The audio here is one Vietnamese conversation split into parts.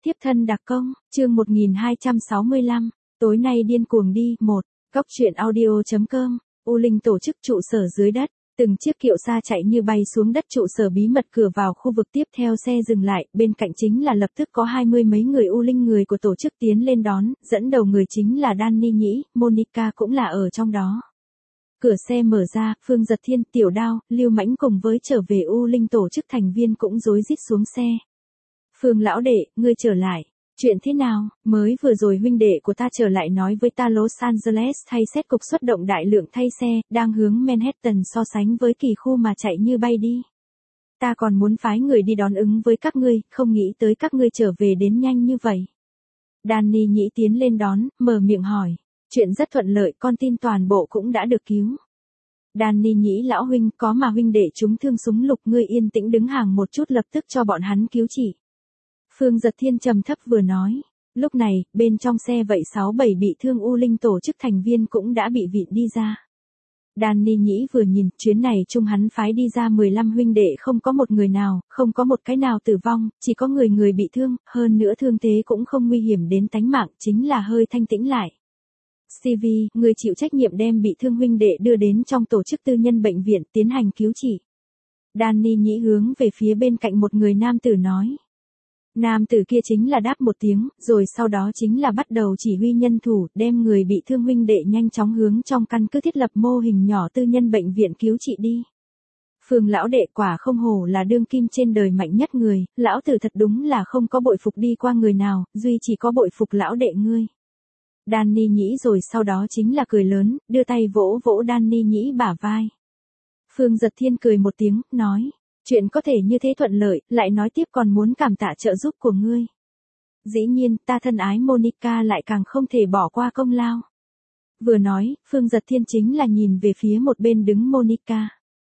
Tiếp thân đặc công, chương 1265, tối nay điên cuồng đi, 1, góc truyện audio.com, U Linh tổ chức trụ sở dưới đất, từng chiếc kiệu xa chạy như bay xuống đất trụ sở bí mật cửa vào khu vực tiếp theo xe dừng lại, bên cạnh chính là lập tức có 20 mấy người U Linh người của tổ chức tiến lên đón, dẫn đầu người chính là Danny Nhĩ, Monica cũng là ở trong đó. Cửa xe mở ra, Phương Giật Thiên, Tiểu Đao, Lưu Mãnh cùng với trở về U Linh tổ chức thành viên cũng rối rít xuống xe. Phương lão đệ, ngươi trở lại. Chuyện thế nào, mới vừa rồi huynh đệ của ta trở lại nói với ta Los Angeles thay xét cục xuất động đại lượng thay xe, đang hướng Manhattan so sánh với kỳ khu mà chạy như bay đi. Ta còn muốn phái người đi đón ứng với các ngươi, không nghĩ tới các ngươi trở về đến nhanh như vậy. Danny Nhĩ tiến lên đón, mở miệng hỏi. Chuyện rất thuận lợi, con tin toàn bộ cũng đã được cứu. Danny Nhĩ lão huynh, có mà huynh đệ chúng thương súng lục, ngươi yên tĩnh đứng hàng một chút, lập tức cho bọn hắn cứu trị. Phương Giật Thiên trầm thấp vừa nói. Lúc này, bên trong xe vậy 6-7 bị thương U Linh tổ chức thành viên cũng đã bị vịn đi ra. Danny Nhĩ vừa nhìn, chuyến này chung hắn phái đi ra 15 huynh đệ không có một người nào, không có một cái nào tử vong, chỉ có người bị thương, hơn nữa thương thế cũng không nguy hiểm đến tánh mạng, chính là hơi thanh tĩnh lại. Stevie, người chịu trách nhiệm đem bị thương huynh đệ đưa đến trong tổ chức tư nhân bệnh viện tiến hành cứu trị. Danny Nhĩ hướng về phía bên cạnh một người nam tử nói. Nam tử kia chính là đáp một tiếng, rồi sau đó chính là bắt đầu chỉ huy nhân thủ, đem người bị thương huynh đệ nhanh chóng hướng trong căn cứ thiết lập mô hình nhỏ tư nhân bệnh viện cứu trị đi. Phương lão đệ quả không hổ là đương kim trên đời mạnh nhất người, lão tử thật đúng là không có bội phục đi qua người nào, duy chỉ có bội phục lão đệ ngươi. Danny Nhĩ rồi sau đó chính là cười lớn, đưa tay vỗ vỗ Danny Nhĩ bả vai. Phương Giật Thiên cười một tiếng, nói. Chuyện có thể như thế thuận lợi, lại nói tiếp còn muốn cảm tạ trợ giúp của ngươi. Dĩ nhiên, ta thân ái Monica lại càng không thể bỏ qua công lao. Vừa nói, Phương Giật Thiên chính là nhìn về phía một bên đứng Monica.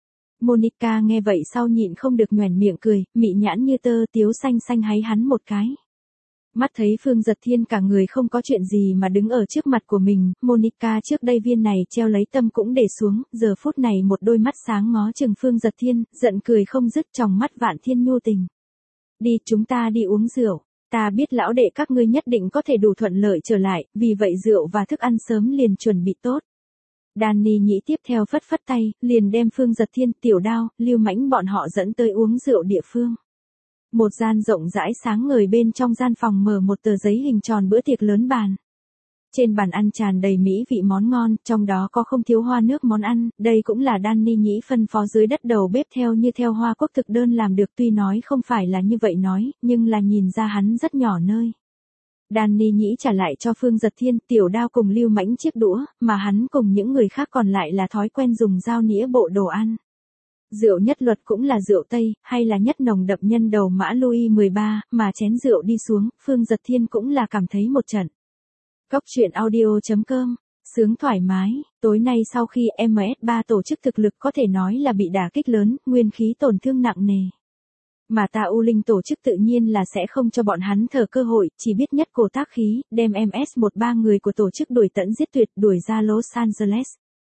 Monica nghe vậy sau nhịn không được nhoẻn miệng cười, mị nhãn như tơ tiếu xanh xanh háy hắn một cái. Mắt thấy Phương Giật Thiên cả người không có chuyện gì mà đứng ở trước mặt của mình, Monica trước đây viên này treo lấy tâm cũng để xuống, giờ phút này một đôi mắt sáng ngó chừng Phương Giật Thiên, giận cười không dứt trong mắt vạn thiên nhu tình. Đi, chúng ta đi uống rượu, ta biết lão đệ các ngươi nhất định có thể đủ thuận lợi trở lại, vì vậy rượu và thức ăn sớm liền chuẩn bị tốt. Danny Nhĩ tiếp theo phất phất tay, liền đem Phương Giật Thiên, Tiểu Đao, Lưu Mãnh bọn họ dẫn tới uống rượu địa phương. Một gian rộng rãi sáng ngời, bên trong gian phòng mở một tờ giấy hình tròn bữa tiệc lớn bàn. Trên bàn ăn tràn đầy mỹ vị món ngon, trong đó có không thiếu hoa nước món ăn, đây cũng là Danny Nhĩ phân phó dưới đất đầu bếp theo Hoa Quốc thực đơn làm được, tuy nói không phải là như vậy nói, nhưng là nhìn ra hắn rất nhỏ nơi. Danny Nhĩ trả lại cho Phương Giật Thiên, Tiểu Đao cùng Lưu Mãnh chiếc đũa, mà hắn cùng những người khác còn lại là thói quen dùng dao nĩa bộ đồ ăn. Rượu nhất luật cũng là rượu Tây, hay là nhất nồng đậm nhân đầu mã Louis 13, mà chén rượu đi xuống, Phương Giật Thiên cũng là cảm thấy một trận. Góc truyện audio.com, sướng thoải mái, tối nay sau khi MS3 tổ chức thực lực có thể nói là bị đả kích lớn, nguyên khí tổn thương nặng nề. Mà ta U Linh tổ chức tự nhiên là sẽ không cho bọn hắn thở cơ hội, chỉ biết nhất cổ tác khí, đem MS13 người của tổ chức đuổi tận giết tuyệt, đuổi ra Los Angeles.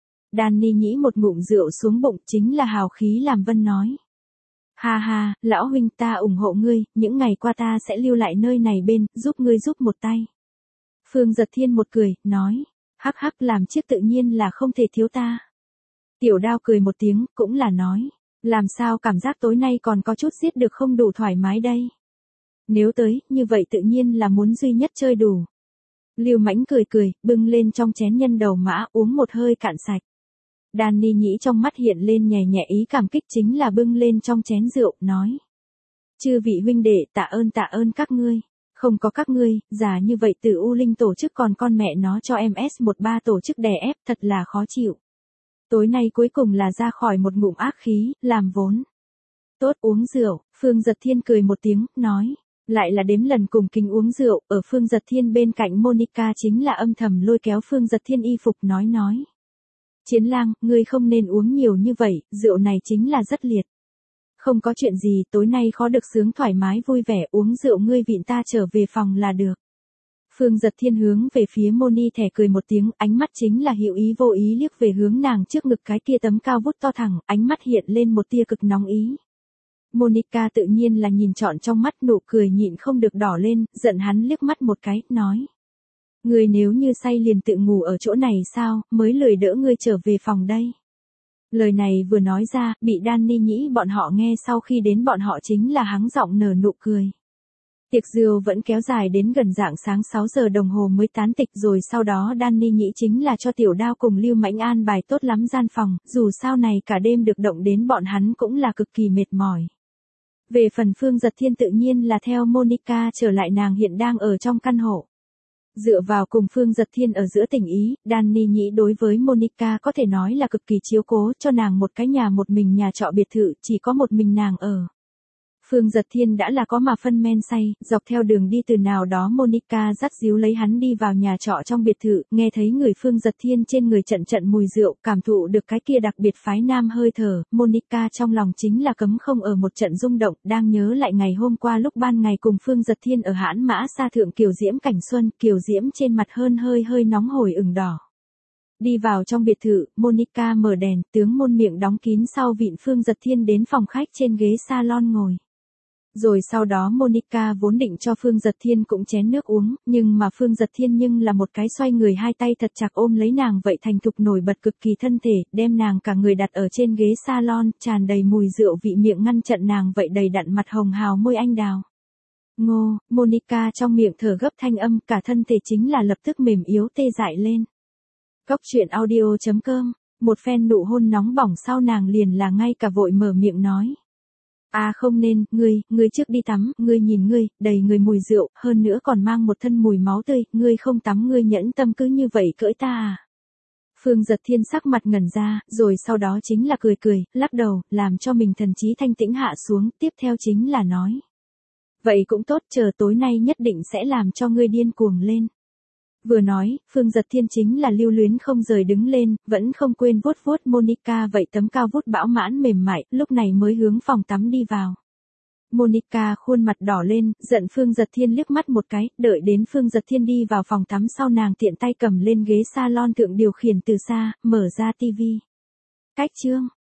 Danny Nhĩ một ngụm rượu xuống bụng, chính là hào khí làm vân nói. Ha ha, lão huynh, ta ủng hộ ngươi, những ngày qua ta sẽ lưu lại nơi này bên, giúp ngươi giúp một tay. Phương Giật Thiên một cười, nói. Hắc hắc, làm chiếc tự nhiên là không thể thiếu ta. Tiểu Đao cười một tiếng, cũng là nói. Làm sao cảm giác tối nay còn có chút giết được không đủ thoải mái đây. Nếu tới, như vậy tự nhiên là muốn duy nhất chơi đủ. Lưu Mãnh cười, bưng lên trong chén nhân đầu mã, uống một hơi cạn sạch. Danny Nhĩ trong mắt hiện lên nhẹ nhẹ ý cảm kích, chính là bưng lên trong chén rượu, nói. Chư vị huynh đệ, tạ ơn các ngươi. Không có các ngươi, già như vậy từ U Linh tổ chức còn con mẹ nó cho MS13 tổ chức đè ép, thật là khó chịu. Tối nay cuối cùng là ra khỏi một ngụm ác khí, làm vốn. Tốt, uống rượu, Phương Giật Thiên cười một tiếng, nói. Lại là đếm lần cùng kính uống rượu, ở Phương Giật Thiên bên cạnh Monica chính là âm thầm lôi kéo Phương Giật Thiên y phục nói. Chiến lang, ngươi không nên uống nhiều như vậy, rượu này chính là rất liệt. Không có chuyện gì, tối nay khó được sướng thoải mái vui vẻ, uống rượu ngươi vịn ta trở về phòng là được. Phương Giật Thiên hướng về phía Moni thẻ cười một tiếng, ánh mắt chính là hữu ý vô ý liếc về hướng nàng trước ngực cái kia tấm cao vút to thẳng, ánh mắt hiện lên một tia cực nóng ý. Monica tự nhiên là nhìn trọn trong mắt, nụ cười nhịn không được đỏ lên, giận hắn liếc mắt một cái, nói. Ngươi nếu như say liền tự ngủ ở chỗ này sao, mới lười đỡ ngươi trở về phòng đây. Lời này vừa nói ra, bị Danny nhĩ bọn họ nghe, sau khi đến bọn họ chính là hắng giọng nở nụ cười. Tiệc rượu vẫn kéo dài đến gần rạng sáng 6 giờ đồng hồ mới tán tịch, rồi sau đó Danny nhĩ chính là cho Tiểu Đao cùng Lưu Mãnh an bài tốt lắm gian phòng, dù sao này cả đêm được động đến bọn hắn cũng là cực kỳ mệt mỏi. Về phần Phương Giật Thiên tự nhiên là theo Monica trở lại, nàng hiện đang ở trong căn hộ. Dựa vào cùng Phương Giật Thiên ở giữa tình ý, Danny nhĩ đối với Monica có thể nói là cực kỳ chiếu cố, cho nàng một cái nhà một mình, nhà trọ biệt thự, chỉ có một mình nàng ở. Phương Giật Thiên đã là có mà phân men say, dọc theo đường đi từ nào đó Monica dắt díu lấy hắn đi vào nhà trọ trong biệt thự, nghe thấy người Phương Giật Thiên trên người trận trận mùi rượu, cảm thụ được cái kia đặc biệt phái nam hơi thở, Monica trong lòng chính là cấm không ở một trận rung động, đang nhớ lại ngày hôm qua lúc ban ngày cùng Phương Giật Thiên ở hãn mã sa thượng kiều diễm cảnh xuân, kiều diễm trên mặt hơn hơi nóng hổi ửng đỏ. Đi vào trong biệt thự, Monica mở đèn, tướng môn miệng đóng kín sau vịn Phương Giật Thiên đến phòng khách trên ghế salon ngồi. Rồi sau đó Monica vốn định cho Phương Giật Thiên cũng chén nước uống, nhưng mà Phương Giật Thiên nhưng là một cái xoay người, hai tay thật chặt ôm lấy nàng vậy thành thục nổi bật cực kỳ thân thể, đem nàng cả người đặt ở trên ghế salon, tràn đầy mùi rượu vị miệng ngăn chặn nàng vậy đầy đặn mặt hồng hào môi anh đào. Ngô, Monica trong miệng thở gấp thanh âm, cả thân thể chính là lập tức mềm yếu tê dại lên. Cóc truyện audio.com, một phen nụ hôn nóng bỏng sau nàng liền là ngay cả vội mở miệng nói. À không nên, ngươi trước đi tắm, ngươi nhìn ngươi, đầy người mùi rượu, hơn nữa còn mang một thân mùi máu tươi, ngươi không tắm ngươi nhẫn tâm cứ như vậy cưỡi ta à. Phương Giật Thiên sắc mặt ngẩn ra, rồi sau đó chính là cười, lắc đầu, làm cho mình thần trí thanh tĩnh hạ xuống, tiếp theo chính là nói. Vậy cũng tốt, chờ tối nay nhất định sẽ làm cho ngươi điên cuồng lên. Vừa nói, Phương Giật Thiên chính là lưu luyến không rời đứng lên, vẫn không quên vuốt Monica vậy tấm cao vút bão mãn mềm mại, lúc này mới hướng phòng tắm đi vào. Monica khuôn mặt đỏ lên, giận Phương Giật Thiên liếc mắt một cái, đợi đến Phương Giật Thiên đi vào phòng tắm sau, nàng tiện tay cầm lên ghế salon thượng điều khiển từ xa, mở ra tivi. Cách chương.